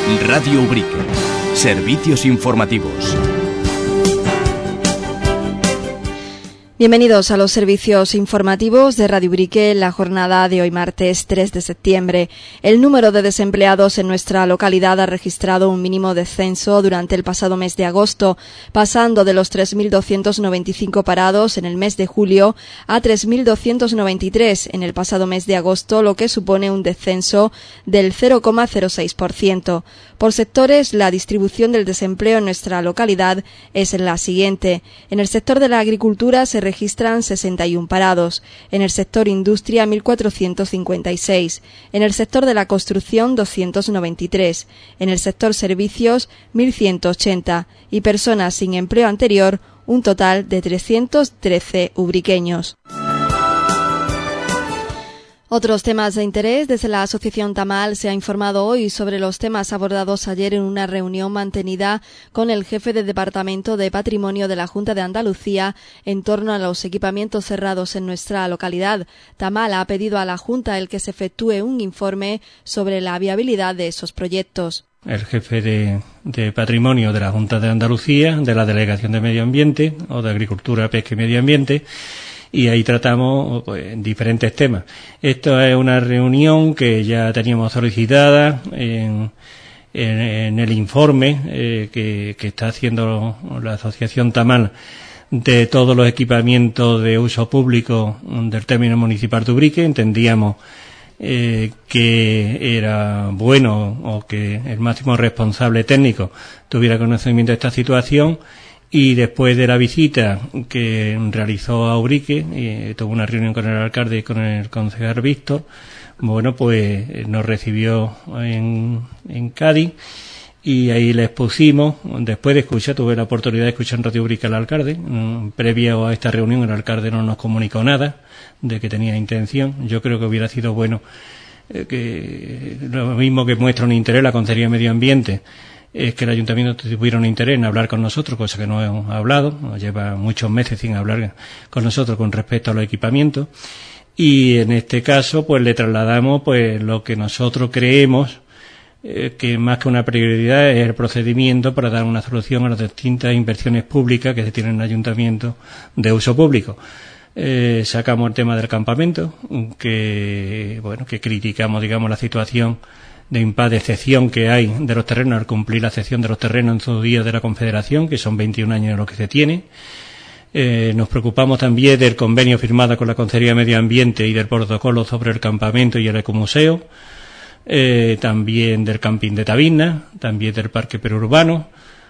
Radio Ubrique. Servicios informativos. Bienvenidos a los servicios informativos de Radio Ubrique en la jornada de hoy martes 3 de septiembre. El número de desempleados en nuestra localidad ha registrado un mínimo descenso durante el pasado mes de agosto, pasando de los 3.295 parados en el mes de julio a 3.293 en el pasado mes de agosto, lo que supone un descenso del 0,06%. Por sectores, la distribución del desempleo en nuestra localidad es la siguiente. En el sector de la agricultura se registran 61 parados, en el sector industria 1.456, en el sector de la construcción 293, en el sector servicios 1.180 y personas sin empleo anterior un total de 313 ubriqueños. Otros temas de interés. Desde la Asociación Tamal se ha informado hoy sobre los temas abordados ayer en una reunión mantenida con el jefe de Departamento de Patrimonio de la Junta de Andalucía en torno a los equipamientos cerrados en nuestra localidad. Tamal ha pedido a la Junta el que se efectúe un informe sobre la viabilidad de esos proyectos. El jefe de Patrimonio de la Junta de Andalucía, de la Delegación de Medio Ambiente o de Agricultura, Pesca y Medio Ambiente, y ahí tratamos diferentes temas. Esto es una reunión que ya teníamos solicitada en el informe que está haciendo la Asociación Tamal de todos los equipamientos de uso público del término municipal de Ubrique. Entendíamos que era bueno o que el máximo responsable técnico tuviera conocimiento de esta situación. Y después de la visita que realizó a Ubrique, tuvo una reunión con el alcalde y con el concejal Víctor, bueno, pues nos recibió en Cádiz y ahí le expusimos. Después de escuchar, tuve la oportunidad de escuchar en Radio Ubrique al alcalde. Previo a esta reunión el alcalde no nos comunicó nada de que tenía intención. Yo creo que hubiera sido bueno que lo mismo que muestra un interés la Consejería de Medio Ambiente, es que el Ayuntamiento tuviera un interés en hablar con nosotros, cosa que no hemos hablado, nos lleva muchos meses sin hablar con nosotros con respecto a los equipamientos, y en este caso pues le trasladamos pues lo que nosotros creemos que más que una prioridad es el procedimiento para dar una solución a las distintas inversiones públicas que se tienen en el Ayuntamiento de uso público. Sacamos el tema del campamento, que criticamos, digamos, la situación de impasse de cesión que hay de los terrenos al cumplir la cesión de los terrenos en su día de la Confederación, que son 21 años lo que se tiene. Nos preocupamos también del convenio firmado con la Consejería de Medio Ambiente y del protocolo sobre el campamento y el ecomuseo, también del camping de Tabernas, también del parque perurbano.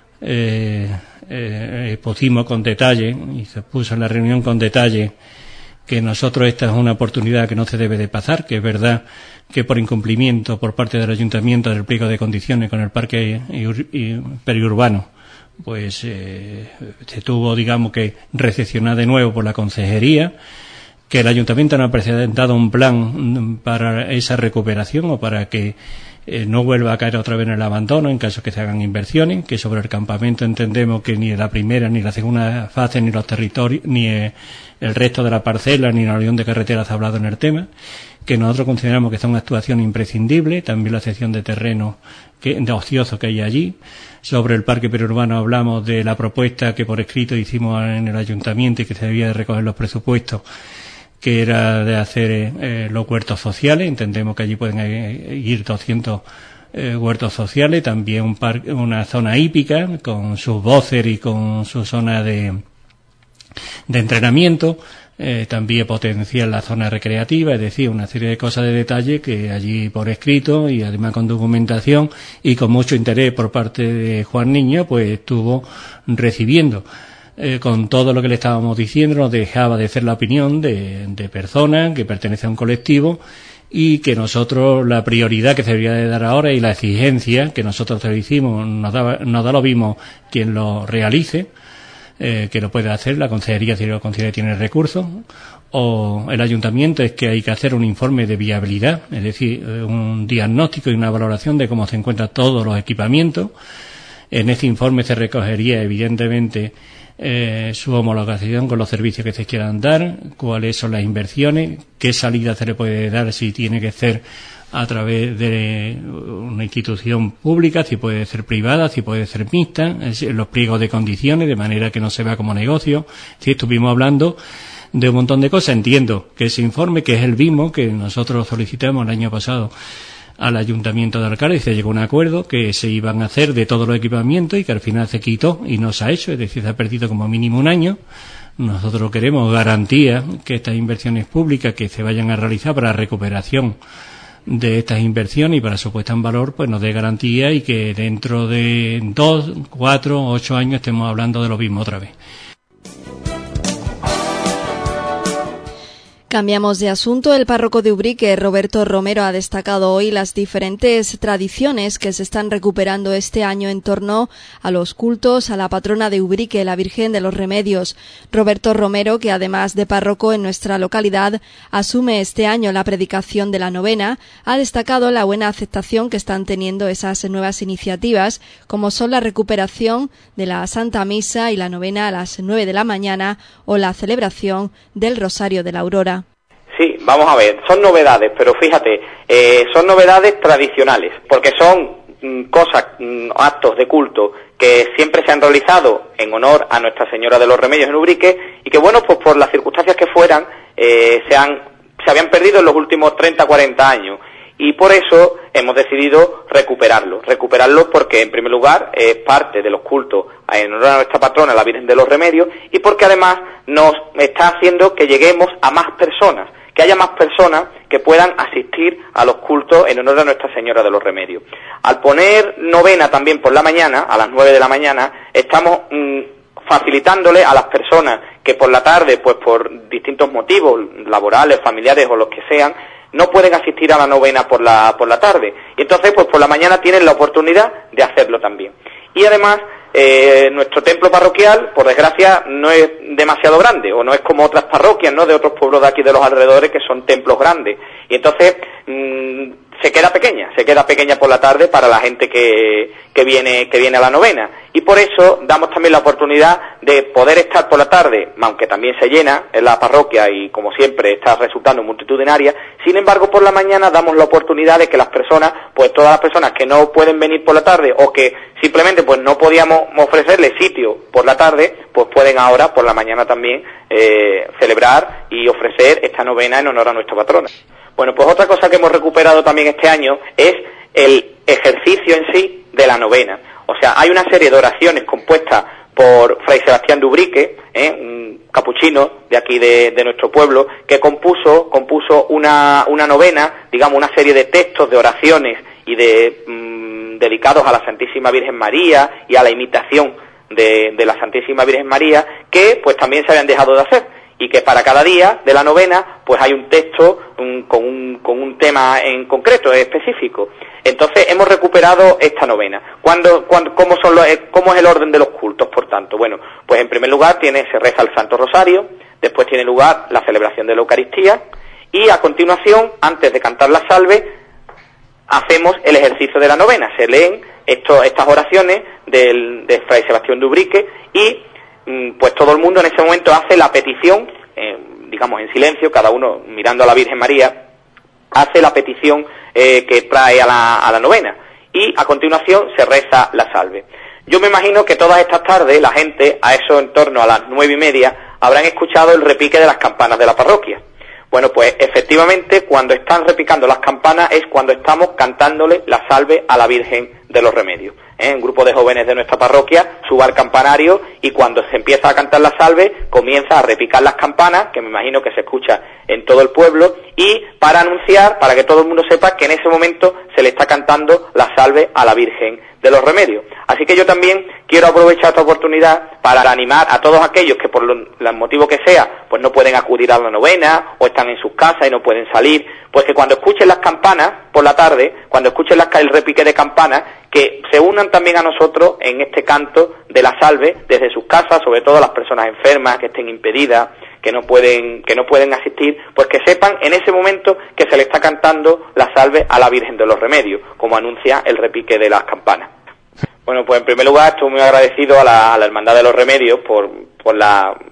Pusimos con detalle, y se puso en la reunión con detalle, que nosotros esta es una oportunidad que no se debe de pasar, que es verdad que por incumplimiento por parte del Ayuntamiento del pliego de condiciones con el parque periurbano, pues se tuvo, digamos, que recepcionar de nuevo por la Consejería, que el Ayuntamiento no ha presentado un plan para esa recuperación o para que no vuelva a caer otra vez en el abandono en caso que se hagan inversiones, que sobre el campamento entendemos que ni la primera ni la segunda fase ni los territorios ni el resto de la parcela ni la unión de carreteras ha hablado en el tema, que nosotros consideramos que es una actuación imprescindible, también la sección de terreno de ocioso que hay allí. Sobre el parque perurbano hablamos de la propuesta que por escrito hicimos en el Ayuntamiento y que se debía de recoger los presupuestos, que era de hacer los huertos sociales. Entendemos que allí pueden ir 200 huertos sociales, también una zona hípica con sus voces y con su zona de entrenamiento, también potenciar la zona recreativa, es decir, una serie de cosas de detalle que allí por escrito y además con documentación y con mucho interés por parte de Juan Niño pues estuvo recibiendo. Con todo lo que le estábamos diciendo, nos dejaba de ser la opinión de personas que pertenecen a un colectivo y que nosotros la prioridad que se debería de dar ahora y la exigencia que nosotros te hicimos nos da lo mismo quien lo realice, que lo puede hacer la Consejería si la Consejería tiene recursos, o el Ayuntamiento, es que hay que hacer un informe de viabilidad, es decir, un diagnóstico y una valoración de cómo se encuentran todos los equipamientos. En ese informe se recogería evidentemente su homologación con los servicios que se quieran dar, cuáles son las inversiones, qué salida se le puede dar, si tiene que ser a través de una institución pública, si puede ser privada, si puede ser mixta, los pliegos de condiciones, de manera que no se vea como negocio. Si estuvimos hablando de un montón de cosas, entiendo que ese informe, que es el mismo que nosotros solicitamos el año pasado al Ayuntamiento de Alcalá, y se llegó a un acuerdo que se iban a hacer de todos los equipamientos y que al final se quitó y no se ha hecho, es decir, se ha perdido como mínimo un año. Nosotros queremos garantías que estas inversiones públicas que se vayan a realizar para recuperación de estas inversiones y para su puesta en valor, pues nos dé garantía y que dentro de 2, 4, 8 años estemos hablando de lo mismo otra vez. Cambiamos de asunto. El párroco de Ubrique, Roberto Romero, ha destacado hoy las diferentes tradiciones que se están recuperando este año en torno a los cultos a la patrona de Ubrique, la Virgen de los Remedios. Roberto Romero, que además de párroco en nuestra localidad, asume este año la predicación de la novena, ha destacado la buena aceptación que están teniendo esas nuevas iniciativas, como son la recuperación de la Santa Misa y la novena a las 9 de la mañana o la celebración del Rosario de la Aurora. Sí, vamos a ver, son novedades, pero fíjate, son novedades tradicionales, porque son cosas, actos de culto que siempre se han realizado en honor a Nuestra Señora de los Remedios en Ubrique y que, bueno, pues por las circunstancias que fueran, se habían perdido en los últimos 30, 40 años. Y por eso hemos decidido recuperarlos porque en primer lugar es parte de los cultos en honor a nuestra patrona, la Virgen de los Remedios, y porque además nos está haciendo que lleguemos a más personas, que haya más personas que puedan asistir a los cultos en honor a Nuestra Señora de los Remedios. Al poner novena también por la mañana, a las 9 de la mañana, estamos facilitándole a las personas que por la tarde, pues por distintos motivos laborales, familiares o los que sean, no pueden asistir a la novena por la tarde. Y entonces, pues por la mañana tienen la oportunidad de hacerlo también. Y además, nuestro templo parroquial, por desgracia, no es demasiado grande, o no es como otras parroquias, ¿no?, de otros pueblos de aquí de los alrededores que son templos grandes. Y entonces, se queda pequeña por la tarde para la gente que viene a la novena. Y por eso damos también la oportunidad de poder estar por la tarde, aunque también se llena en la parroquia y como siempre está resultando multitudinaria. Sin embargo, por la mañana damos la oportunidad de que las personas, pues todas las personas que no pueden venir por la tarde o que simplemente pues no podíamos ofrecerles sitio por la tarde, pues pueden ahora por la mañana también celebrar y ofrecer esta novena en honor a nuestra patrona. Bueno, pues otra cosa que hemos recuperado también este año es el ejercicio en sí de la novena. O sea, hay una serie de oraciones compuestas por Fray Sebastián de Ubrique, un capuchino de aquí de nuestro pueblo, que compuso una novena, digamos, una serie de textos, de oraciones y dedicados a la Santísima Virgen María y a la imitación de la Santísima Virgen María, que pues también se habían dejado de hacer. Y que para cada día de la novena pues hay un texto con un tema en concreto, específico. Entonces hemos recuperado esta novena. ¿Cómo es el orden de los cultos, por tanto? Bueno, pues en primer lugar se reza el Santo Rosario, después tiene lugar la celebración de la Eucaristía y a continuación, antes de cantar la salve, hacemos el ejercicio de la novena. Se leen estas oraciones de Fray Sebastián de Ubrique y pues todo el mundo en ese momento hace la petición, digamos en silencio, cada uno mirando a la Virgen María, hace la petición que trae a la novena y a continuación se reza la salve. Yo me imagino que todas estas tardes la gente, a eso en torno a las 9:30, habrán escuchado el repique de las campanas de la parroquia. Bueno, pues efectivamente cuando están repicando las campanas es cuando estamos cantándole la salve a la Virgen de los Remedios. Un grupo de jóvenes de nuestra parroquia sube al campanario y cuando se empieza a cantar la salve comienza a repicar las campanas, que me imagino que se escucha en todo el pueblo, y para anunciar, para que todo el mundo sepa que en ese momento se le está cantando la salve a la Virgen de los Remedios. Así que yo también quiero aprovechar esta oportunidad para animar a todos aquellos que por el motivo que sea pues no pueden acudir a la novena o están en sus casas y no pueden salir, pues que cuando escuchen las campanas por la tarde, cuando escuchen el repique de campanas, que se unan también a nosotros en este canto de la salve desde sus casas, sobre todo las personas enfermas que estén impedidas, que no pueden asistir, pues que sepan en ese momento que se le está cantando la salve a la Virgen de los Remedios, como anuncia el repique de las campanas. Bueno, pues en primer lugar estoy muy agradecido a la Hermandad de los Remedios por la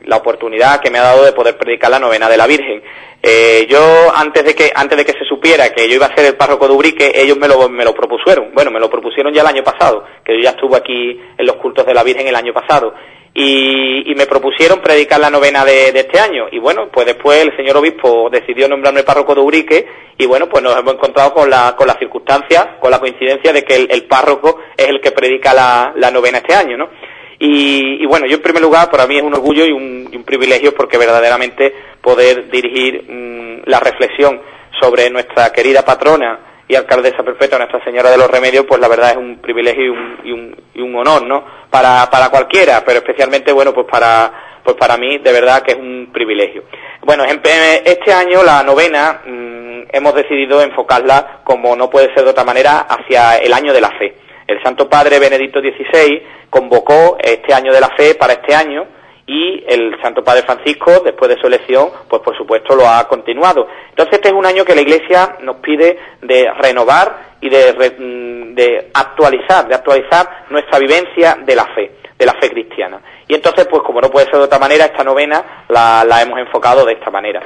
la oportunidad que me ha dado de poder predicar la novena de la Virgen. Yo, antes de que se supiera que yo iba a ser el párroco de Ubrique, ellos me lo propusieron. Bueno, me lo propusieron ya el año pasado, que yo ya estuve aquí en los cultos de la Virgen el año pasado. Y me propusieron predicar la novena de este año. Y bueno, pues después el señor obispo decidió nombrarme párroco de Ubrique, y bueno, pues nos hemos encontrado con la circunstancia, con la coincidencia de que el párroco es el que predica la novena este año, ¿no? Y bueno, yo en primer lugar, para mí es un orgullo y un privilegio, porque verdaderamente poder dirigir la reflexión sobre nuestra querida patrona y alcaldesa perpetua, Nuestra Señora de los Remedios, pues la verdad es un privilegio y un honor, ¿no? Para cualquiera, pero especialmente, bueno, pues para mí, de verdad que es un privilegio. Bueno, este año la novena hemos decidido enfocarla, como no puede ser de otra manera, hacia el año de la fe. El Santo Padre Benedicto XVI convocó este año de la fe para este año, y el Santo Padre Francisco, después de su elección, pues por supuesto lo ha continuado. Entonces este es un año que la Iglesia nos pide de renovar y de actualizar nuestra vivencia de la fe cristiana. Y entonces, pues como no puede ser de otra manera, esta novena la hemos enfocado de esta manera.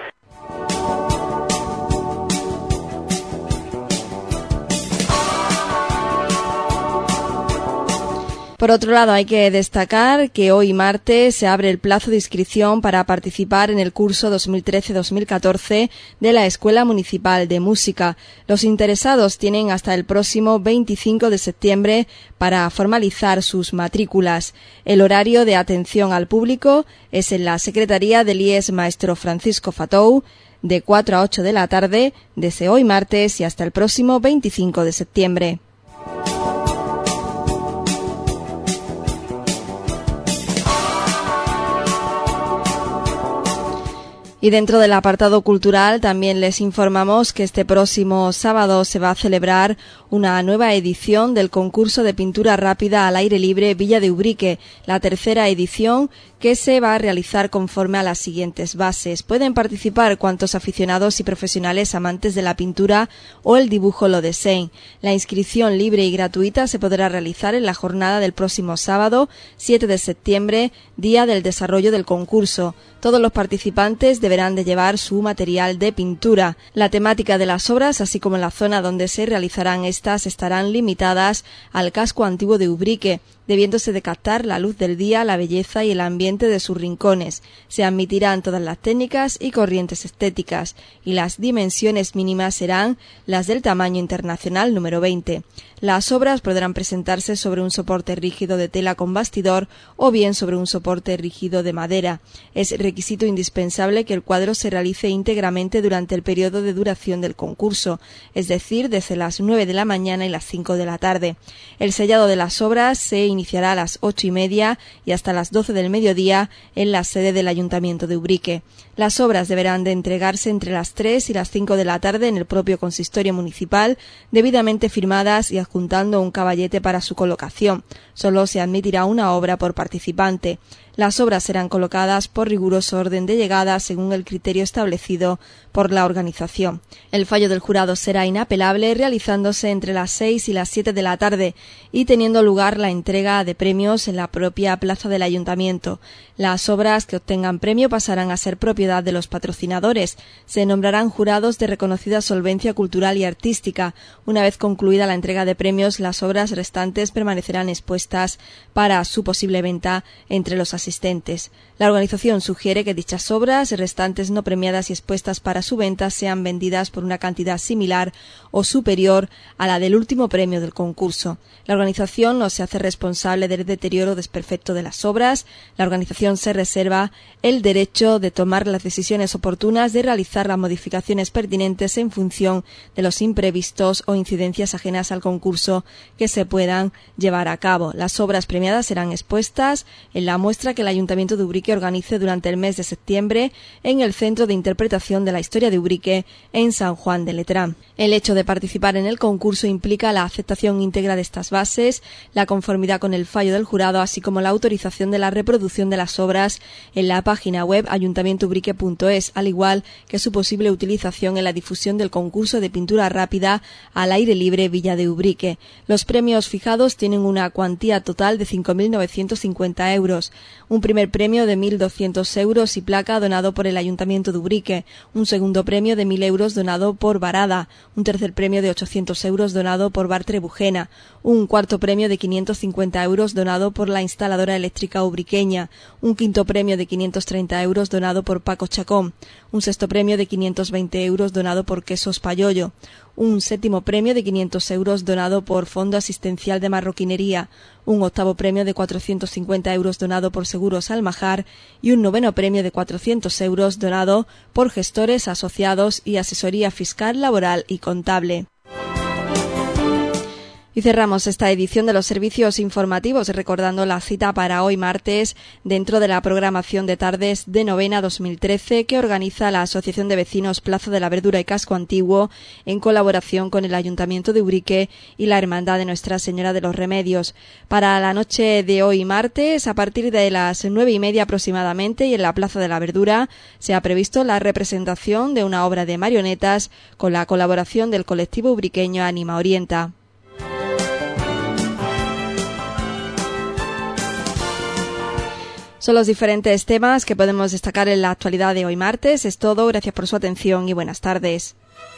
Por otro lado, hay que destacar que hoy martes se abre el plazo de inscripción para participar en el curso 2013-2014 de la Escuela Municipal de Música. Los interesados tienen hasta el próximo 25 de septiembre para formalizar sus matrículas. El horario de atención al público es en la Secretaría del IES Maestro Francisco Fatou, de 4 a 8 de la tarde, desde hoy martes y hasta el próximo 25 de septiembre. Y dentro del apartado cultural también les informamos que este próximo sábado se va a celebrar una nueva edición del concurso de pintura rápida al aire libre Villa de Ubrique, la tercera edición, que se va a realizar conforme a las siguientes bases. Pueden participar cuantos aficionados y profesionales amantes de la pintura o el dibujo lo deseen. La inscripción libre y gratuita se podrá realizar en la jornada del próximo sábado, 7 de septiembre, día del desarrollo del concurso. Todos los participantes deberán de llevar su material de pintura. La temática de las obras, así como la zona donde se realizarán estas, estarán limitadas al casco antiguo de Ubrique, debiéndose de captar la luz del día, la belleza y el ambiente de sus rincones. Se admitirán todas las técnicas y corrientes estéticas, y las dimensiones mínimas serán las del tamaño internacional número 20. Las obras podrán presentarse sobre un soporte rígido de tela con bastidor o bien sobre un soporte rígido de madera. Es requisito indispensable que el cuadro se realice íntegramente durante el periodo de duración del concurso, es decir, desde las 9 de la mañana y las 5 de la tarde. El sellado de las obras se iniciará a las 8:30 y hasta las 12 del mediodía en la sede del Ayuntamiento de Ubrique. Las obras deberán de entregarse entre las 3 y las 5 de la tarde en el propio consistorio municipal, debidamente firmadas y adjuntando un caballete para su colocación. Solo se admitirá una obra por participante. Las obras serán colocadas por riguroso orden de llegada según el criterio establecido por la organización. El fallo del jurado será inapelable, realizándose entre las 6 y las 7 de la tarde y teniendo lugar la entrega de premios en la propia plaza del ayuntamiento. Las obras que obtengan premio pasarán a ser propiedad de los patrocinadores. Se nombrarán jurados de reconocida solvencia cultural y artística. Una vez concluida la entrega de premios, las obras restantes permanecerán expuestas para su posible venta entre los asistentes. La organización sugiere que dichas obras restantes no premiadas y expuestas para su venta sean vendidas por una cantidad similar o superior a la del último premio del concurso. La organización no se hace responsable del deterioro o desperfecto de las obras. La organización se reserva el derecho de tomar las decisiones oportunas de realizar las modificaciones pertinentes en función de los imprevistos o incidencias ajenas al concurso que se puedan llevar a cabo. Las obras premiadas serán expuestas en la muestra que el Ayuntamiento de Ubrique organice durante el mes de septiembre en el Centro de Interpretación de la Historia de Ubrique en San Juan de Letrán. El hecho de participar en el concurso implica la aceptación íntegra de estas bases, la conformidad con el fallo del jurado, así como la autorización de la reproducción de las obras en la página web ayuntamientoubrique.es radioubrique.es, al igual que su posible utilización en la difusión del concurso de pintura rápida al aire libre Villa de Ubrique. Los premios fijados tienen una cuantía total de 5.950 euros, un primer premio de 1.200 euros y placa donado por el Ayuntamiento de Ubrique, un segundo premio de 1.000 euros donado por Varada, un tercer premio de 800 euros donado por Bar Trebujena, un cuarto premio de 550 euros donado por la instaladora eléctrica ubriqueña, un quinto premio de 530 euros donado por Paco Chacón, un sexto premio de 520 euros donado por Quesos Payollo, un séptimo premio de 500 euros donado por Fondo Asistencial de Marroquinería, un octavo premio de 450 euros donado por Seguros Almajar y un noveno premio de 400 euros donado por Gestores Asociados y Asesoría Fiscal, Laboral y Contable. Y cerramos esta edición de los servicios informativos recordando la cita para hoy martes dentro de la programación de tardes de Novena 2013 que organiza la Asociación de Vecinos Plaza de la Verdura y Casco Antiguo en colaboración con el Ayuntamiento de Ubrique y la Hermandad de Nuestra Señora de los Remedios. Para la noche de hoy martes, a partir de las 9:30 aproximadamente y en la Plaza de la Verdura, se ha previsto la representación de una obra de marionetas con la colaboración del colectivo ubriqueño Anima Orienta. Son los diferentes temas que podemos destacar en la actualidad de hoy martes. Es todo. Gracias por su atención y buenas tardes.